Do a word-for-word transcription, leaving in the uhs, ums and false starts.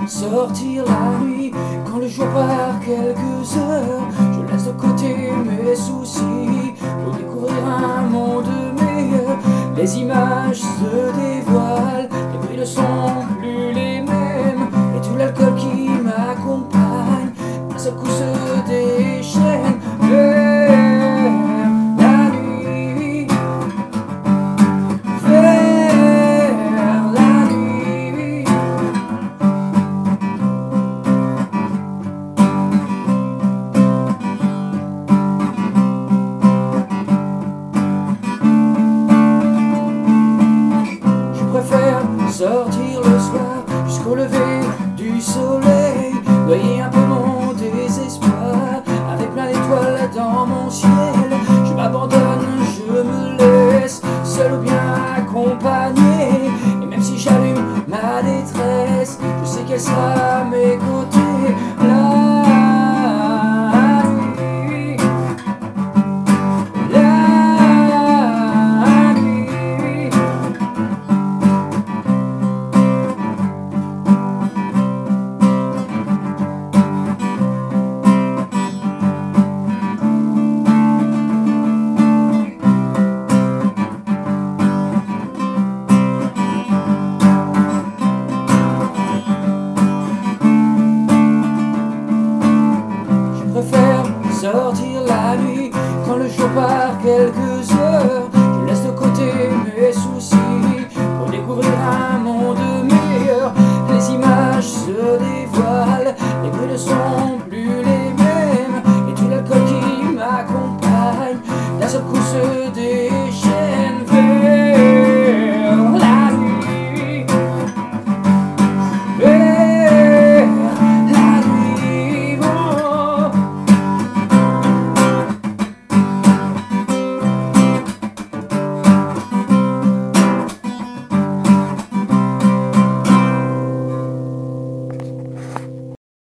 sortir la nuit quand le jour part quelques heures. Je laisse de côté mes soucis pour découvrir un monde meilleur. Les images se dévoilent, les bruits ne sont plus les mêmes, et tout l'alcool qui m'accompagne d'un seul coup se déchaîne vers la nuit, vers la nuit. Je préfère sortir le soir jusqu'au lever du soleil, noyer un peu mon désespoir avec plein d'étoiles dans mon ciel. Je m'abandonne, je me laisse seul ou bien accompagné, et même si j'allume ma détresse, je sais qu'elle sera à mes côtés. La nuit, la nuit. Je préfère sortir la nuit quand le jour part quelques heures.